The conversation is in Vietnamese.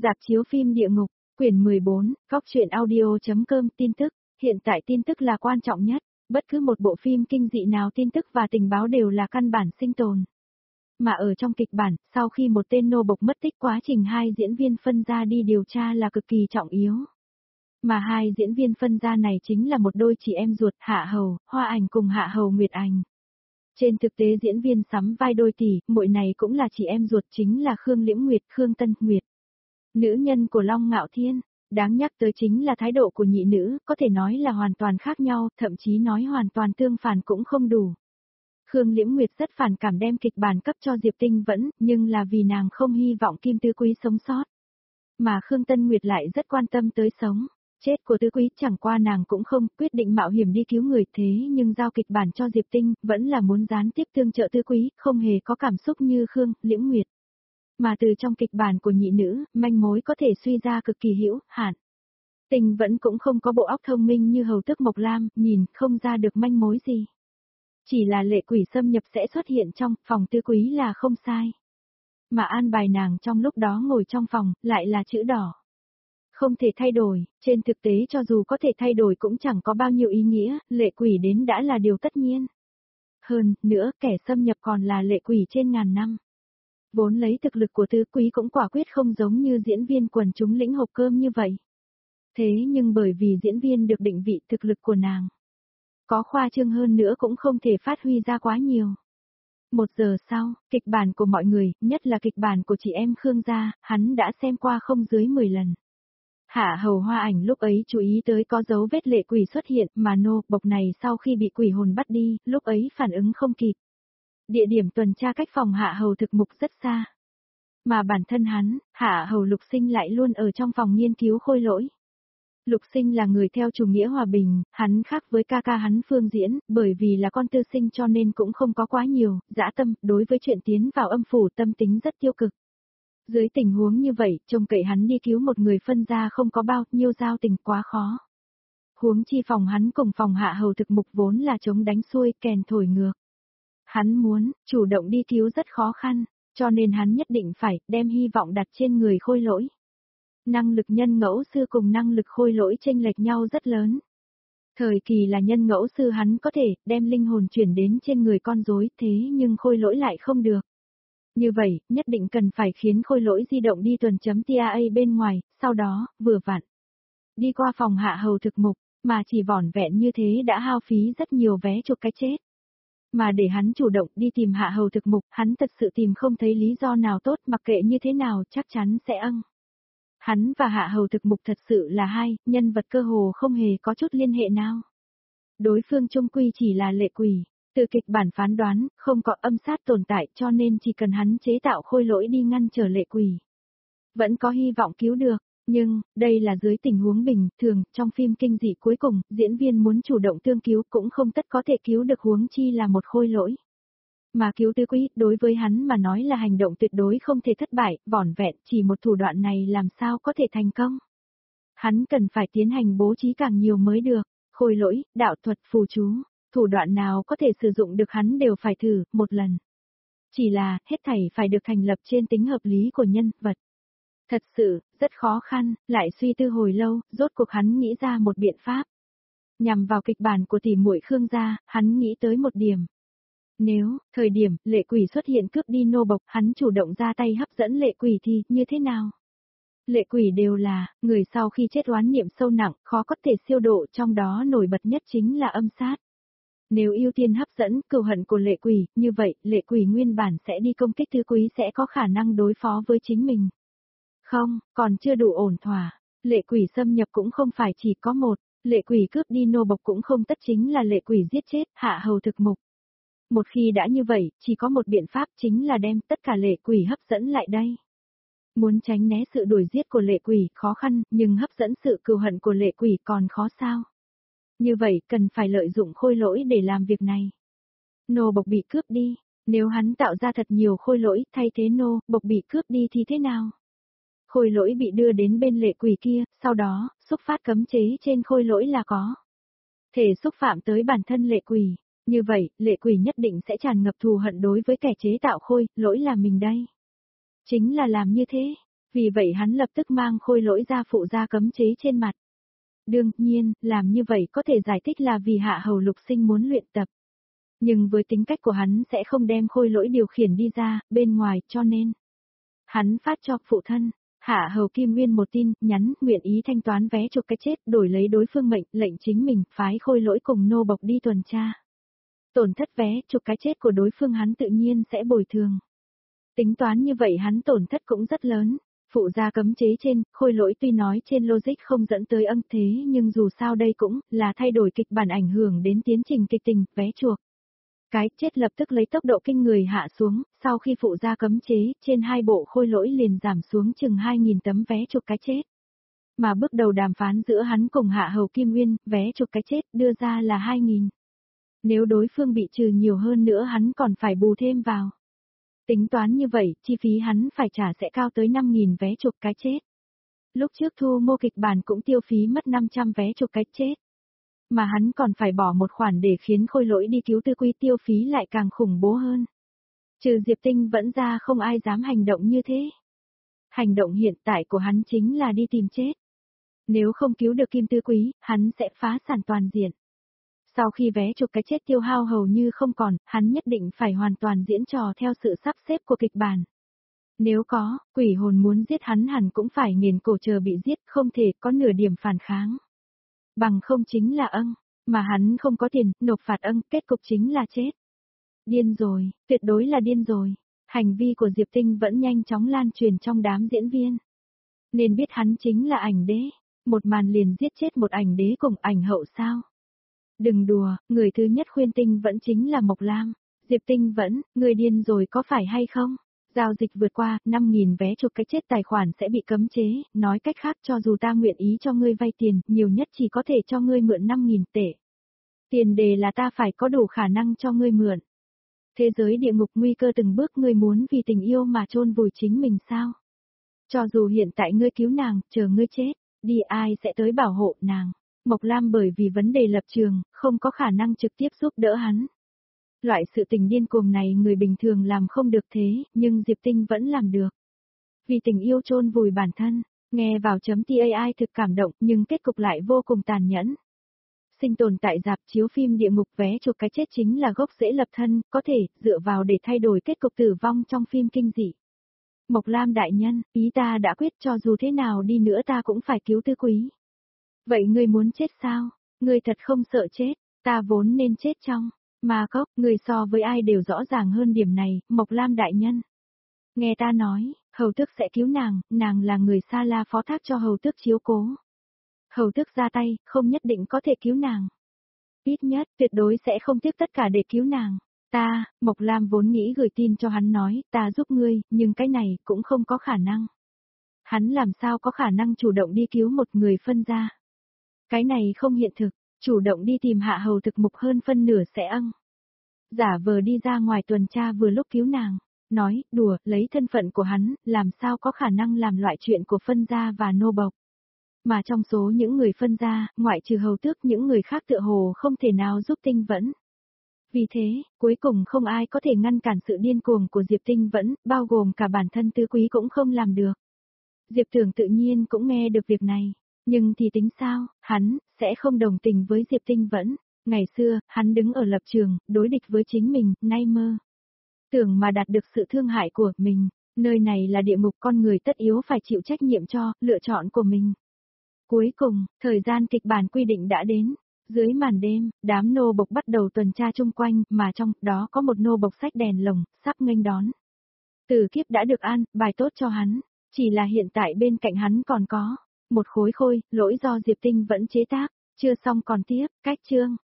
Rạp chiếu phim địa ngục, quyển 14, góc truyện audio.com tin tức, hiện tại tin tức là quan trọng nhất, bất cứ một bộ phim kinh dị nào tin tức và tình báo đều là căn bản sinh tồn. Mà ở trong kịch bản, sau khi một tên nô bộc mất tích quá trình hai diễn viên phân ra đi điều tra là cực kỳ trọng yếu. Mà hai diễn viên phân ra này chính là một đôi chị em ruột Hạ Hầu, Hoa Ảnh cùng Hạ Hầu Nguyệt Ảnh. Trên thực tế diễn viên sắm vai đôi tỷ, muội này cũng là chị em ruột chính là Khương Liễm Nguyệt, Khương Tân Nguyệt. Nữ nhân của Long Ngạo Thiên, đáng nhắc tới chính là thái độ của nhị nữ, có thể nói là hoàn toàn khác nhau, thậm chí nói hoàn toàn tương phản cũng không đủ. Khương Liễm Nguyệt rất phản cảm đem kịch bản cấp cho Diệp Tinh Vẫn, nhưng là vì nàng không hy vọng Kim Tứ Quý sống sót. Mà Khương Tân Nguyệt lại rất quan tâm tới sống chết của Tứ Quý, chẳng qua nàng cũng không quyết định mạo hiểm đi cứu người, thế nhưng giao kịch bản cho Diệp Tinh, vẫn là muốn gián tiếp tương trợ Tứ Quý, không hề có cảm xúc như Khương Liễm Nguyệt. Mà từ trong kịch bản của nhị nữ, manh mối có thể suy ra cực kỳ hữu hạn. Tình Vẫn cũng không có bộ óc thông minh như Hầu Tước Mộc Lam, nhìn không ra được manh mối gì. Chỉ là lệ quỷ xâm nhập sẽ xuất hiện trong phòng Tứ Quý là không sai. Mà an bài nàng trong lúc đó ngồi trong phòng, lại là chữ đỏ. Không thể thay đổi, trên thực tế cho dù có thể thay đổi cũng chẳng có bao nhiêu ý nghĩa, lệ quỷ đến đã là điều tất nhiên. Hơn nữa, kẻ xâm nhập còn là lệ quỷ trên ngàn năm. Vốn lấy thực lực của Tứ Quý cũng quả quyết không giống như diễn viên quần chúng lĩnh hộp cơm như vậy. Thế nhưng bởi vì diễn viên được định vị thực lực của nàng có khoa trương hơn nữa cũng không thể phát huy ra quá nhiều. 1 giờ sau, kịch bản của mọi người, nhất là kịch bản của chị em Khương gia, hắn đã xem qua không dưới 10 lần. Hạ Hầu Hoa Ảnh lúc ấy chú ý tới có dấu vết lệ quỷ xuất hiện, mà nô bộc này sau khi bị quỷ hồn bắt đi, lúc ấy phản ứng không kịp. Địa điểm tuần tra cách phòng Hạ Hầu thực mục rất xa. Mà bản thân hắn, Hạ Hầu Lục Sinh lại luôn ở trong phòng nghiên cứu khôi lỗi. Lục Sinh là người theo chủ nghĩa hòa bình, hắn khác với ca ca hắn Phương Diễn, bởi vì là con tư sinh cho nên cũng không có quá nhiều dã tâm, đối với chuyện tiến vào âm phủ tâm tính rất tiêu cực. Dưới tình huống như vậy, trông cậy hắn đi cứu một người phân ra không có bao nhiêu giao tình quá khó. Huống chi phòng hắn cùng phòng Hạ Hầu thực mục vốn là chống đánh xuôi kèn thổi ngược. Hắn muốn, chủ động đi cứu rất khó khăn, cho nên hắn nhất định phải đem hy vọng đặt trên người khôi lỗi. Năng lực nhân ngẫu sư cùng năng lực khôi lỗi chênh lệch nhau rất lớn. Thời kỳ là nhân ngẫu sư hắn có thể đem linh hồn chuyển đến trên người con rối, thế nhưng khôi lỗi lại không được. Như vậy, nhất định cần phải khiến khôi lỗi di động đi tuần.tia bên ngoài, sau đó, vừa vặn. Đi qua phòng Hạ Hầu thực mục, mà chỉ vỏn vẹn như thế đã hao phí rất nhiều vé chuộc cái chết. Mà để hắn chủ động đi tìm Hạ Hầu thực mục, hắn thật sự tìm không thấy lý do nào tốt, mặc kệ như thế nào chắc chắn sẽ âng. Hắn và Hạ Hầu thực mục thật sự là hai nhân vật cơ hồ không hề có chút liên hệ nào. Đối phương chung quy chỉ là lệ quỷ, từ kịch bản phán đoán, không có âm sát tồn tại cho nên chỉ cần hắn chế tạo khôi lỗi đi ngăn trở lệ quỷ. Vẫn có hy vọng cứu được, nhưng, đây là dưới tình huống bình thường, trong phim kinh dị cuối cùng, diễn viên muốn chủ động tương cứu cũng không tất có thể cứu được huống chi là một khôi lỗi. Mà cứu Tứ Quý, đối với hắn mà nói là hành động tuyệt đối không thể thất bại, vỏn vẹn, chỉ một thủ đoạn này làm sao có thể thành công. Hắn cần phải tiến hành bố trí càng nhiều mới được, khôi lỗi, đạo thuật, phù chú, thủ đoạn nào có thể sử dụng được hắn đều phải thử, một lần. Chỉ là, hết thảy phải được thành lập trên tính hợp lý của nhân vật. Thật sự, rất khó khăn, lại suy tư hồi lâu, rốt cuộc hắn nghĩ ra một biện pháp. Nhằm vào kịch bản của tỷ muội Khương gia, hắn nghĩ tới một điểm. Nếu, thời điểm, lệ quỷ xuất hiện cướp đi nô bộc, hắn chủ động ra tay hấp dẫn lệ quỷ thì, như thế nào? Lệ quỷ đều là, người sau khi chết oán niệm sâu nặng, khó có thể siêu độ, trong đó nổi bật nhất chính là âm sát. Nếu ưu tiên hấp dẫn cừu hận của lệ quỷ, như vậy, lệ quỷ nguyên bản sẽ đi công kích Tứ Quý sẽ có khả năng đối phó với chính mình. Không, còn chưa đủ ổn thỏa. Lệ quỷ xâm nhập cũng không phải chỉ có một, lệ quỷ cướp đi nô bộc cũng không tất chính là lệ quỷ giết chết Hạ Hầu thực mục. Một khi đã như vậy, chỉ có một biện pháp chính là đem tất cả lệ quỷ hấp dẫn lại đây. Muốn tránh né sự đuổi giết của lệ quỷ khó khăn, nhưng hấp dẫn sự cừu hận của lệ quỷ còn khó sao. Như vậy, cần phải lợi dụng khôi lỗi để làm việc này. Nô bộc bị cướp đi, nếu hắn tạo ra thật nhiều khôi lỗi thay thế nô bộc bị cướp đi thì thế nào? Khôi lỗi bị đưa đến bên lệ quỷ kia, sau đó, xúc phát cấm chế trên khôi lỗi là có thể xúc phạm tới bản thân lệ quỷ. Như vậy, lệ quỷ nhất định sẽ tràn ngập thù hận đối với kẻ chế tạo khôi lỗi là mình đây. Chính là làm như thế, Vì vậy hắn lập tức mang khôi lỗi ra phụ ra cấm chế trên mặt. Đương nhiên, làm như vậy có thể giải thích là vì Hạ Hầu Lục Sinh muốn luyện tập. Nhưng với tính cách của hắn sẽ không đem khôi lỗi điều khiển đi ra, bên ngoài, cho nên hắn phát cho phụ thân, Hạ Hầu Kim Nguyên một tin, nhắn, nguyện ý thanh toán vé chuộc cái chết, đổi lấy đối phương mệnh, lệnh chính mình, phái khôi lỗi cùng nô bộc đi tuần tra. Tổn thất vé chuộc cái chết của đối phương hắn tự nhiên sẽ bồi thường. Tính toán như vậy hắn tổn thất cũng rất lớn. Phụ gia cấm chế trên, khôi lỗi tuy nói trên logic không dẫn tới âm thế nhưng dù sao đây cũng là thay đổi kịch bản ảnh hưởng đến tiến trình kịch tình, vé chuộc. Cái chết lập tức lấy tốc độ kinh người hạ xuống, sau khi phụ gia cấm chế, trên hai bộ khôi lỗi liền giảm xuống chừng 2.000 tấm vé chuộc cái chết. Mà bước đầu đàm phán giữa hắn cùng Hạ Hầu Kim Nguyên, vé chuộc cái chết đưa ra là 2.000. Nếu đối phương bị trừ nhiều hơn nữa hắn còn phải bù thêm vào. Tính toán như vậy, chi phí hắn phải trả sẽ cao tới 5.000 vé chuộc cái chết. Lúc trước thu mua kịch bản cũng tiêu phí mất 500 vé chuộc cái chết. Mà hắn còn phải bỏ một khoản để khiến khôi lỗi đi cứu tư quy, tiêu phí lại càng khủng bố hơn. Trừ Diệp Tinh vẫn ra không ai dám hành động như thế. Hành động hiện tại của hắn chính là đi tìm chết. Nếu không cứu được Kim Tư Quý, hắn sẽ phá sản toàn diện. Sau khi vé chuộc cái chết tiêu hao hầu như không còn, hắn nhất định phải hoàn toàn diễn trò theo sự sắp xếp của kịch bản. Nếu có, quỷ hồn muốn giết hắn hẳn cũng phải nghiền cổ chờ bị giết, không thể có nửa điểm phản kháng. Bằng không chính là mà hắn không có tiền, nộp phạt kết cục chính là chết. Điên rồi, tuyệt đối là điên rồi. Hành vi của Diệp Tinh vẫn nhanh chóng lan truyền trong đám diễn viên. Nên biết hắn chính là ảnh đế, một màn liền giết chết một ảnh đế cùng ảnh hậu sao. Đừng đùa, người thứ nhất khuyên Tinh vẫn chính là Mộc Lam. Diệp Tinh vẫn, người điên rồi có phải hay không? Giao dịch vượt qua, 5.000 vé chuộc cái chết tài khoản sẽ bị cấm chế, nói cách khác cho dù ta nguyện ý cho ngươi vay tiền, nhiều nhất chỉ có thể cho ngươi mượn 5.000 tệ. Tiền đề là ta phải có đủ khả năng cho ngươi mượn. Thế giới địa ngục nguy cơ từng bước, ngươi muốn vì tình yêu mà chôn vùi chính mình sao? Cho dù hiện tại ngươi cứu nàng, chờ ngươi chết, đi ai sẽ tới bảo hộ nàng? Mộc Lam bởi vì vấn đề lập trường, không có khả năng trực tiếp giúp đỡ hắn. Loại sự tình điên cuồng này người bình thường làm không được thế, nhưng Diệp Tinh vẫn làm được. Vì tình yêu chôn vùi bản thân, nghe vào .tai thực cảm động nhưng kết cục lại vô cùng tàn nhẫn. Sinh tồn tại rạp chiếu phim địa ngục, vé chuộc cái chết chính là gốc rễ lập thân, có thể dựa vào để thay đổi kết cục tử vong trong phim kinh dị. Mộc Lam đại nhân, ý ta đã quyết, cho dù thế nào đi nữa ta cũng phải cứu Tư Quý. Vậy ngươi muốn chết sao? Ngươi thật không sợ chết, ta vốn nên chết trong ma cốc, ngươi so với ai đều rõ ràng hơn điểm này, Mộc Lam đại nhân. Nghe ta nói, hầu tước sẽ cứu nàng là người Sa La phó thác cho hầu tước chiếu cố. Hầu tước ra tay, không nhất định có thể cứu nàng. Ít nhất, tuyệt đối sẽ không tiếp tất cả để cứu nàng. Mộc Lam vốn nghĩ gửi tin cho hắn nói, ta giúp ngươi, nhưng cái này cũng không có khả năng. Hắn làm sao có khả năng chủ động đi cứu một người phân gia. Cái này không hiện thực, chủ động đi tìm Hạ Hầu thực mục hơn phân nửa sẽ giả vờ đi ra ngoài tuần tra vừa lúc cứu nàng. Nói, đùa, lấy thân phận của hắn, làm sao có khả năng làm loại chuyện của phân gia và nô bộc. Mà trong số những người phân gia, ngoại trừ hầu tước, những người khác tựa hồ không thể nào giúp Tinh vẫn. Vì thế, cuối cùng không ai có thể ngăn cản sự điên cuồng của Diệp Tinh vẫn, bao gồm cả bản thân Tư Quý cũng không làm được. Diệp Tưởng tự nhiên cũng nghe được việc này, nhưng thì tính sao, hắn sẽ không đồng tình với Diệp Tinh vẫn. Ngày xưa, hắn đứng ở lập trường, đối địch với chính mình, nay mơ. Tưởng mà đạt được sự thương hại của mình, nơi này là địa ngục, con người tất yếu phải chịu trách nhiệm cho lựa chọn của mình. Cuối cùng, thời gian kịch bản quy định đã đến. Dưới màn đêm, đám nô bộc bắt đầu tuần tra chung quanh, mà trong đó có một nô bộc xách đèn lồng, sắp nghênh đón. Từ kiếp đã được an bài tốt cho hắn, chỉ là hiện tại bên cạnh hắn còn có một khối khôi lỗi do Diệp Tinh vẫn chế tác, chưa xong còn tiếp, cách chương.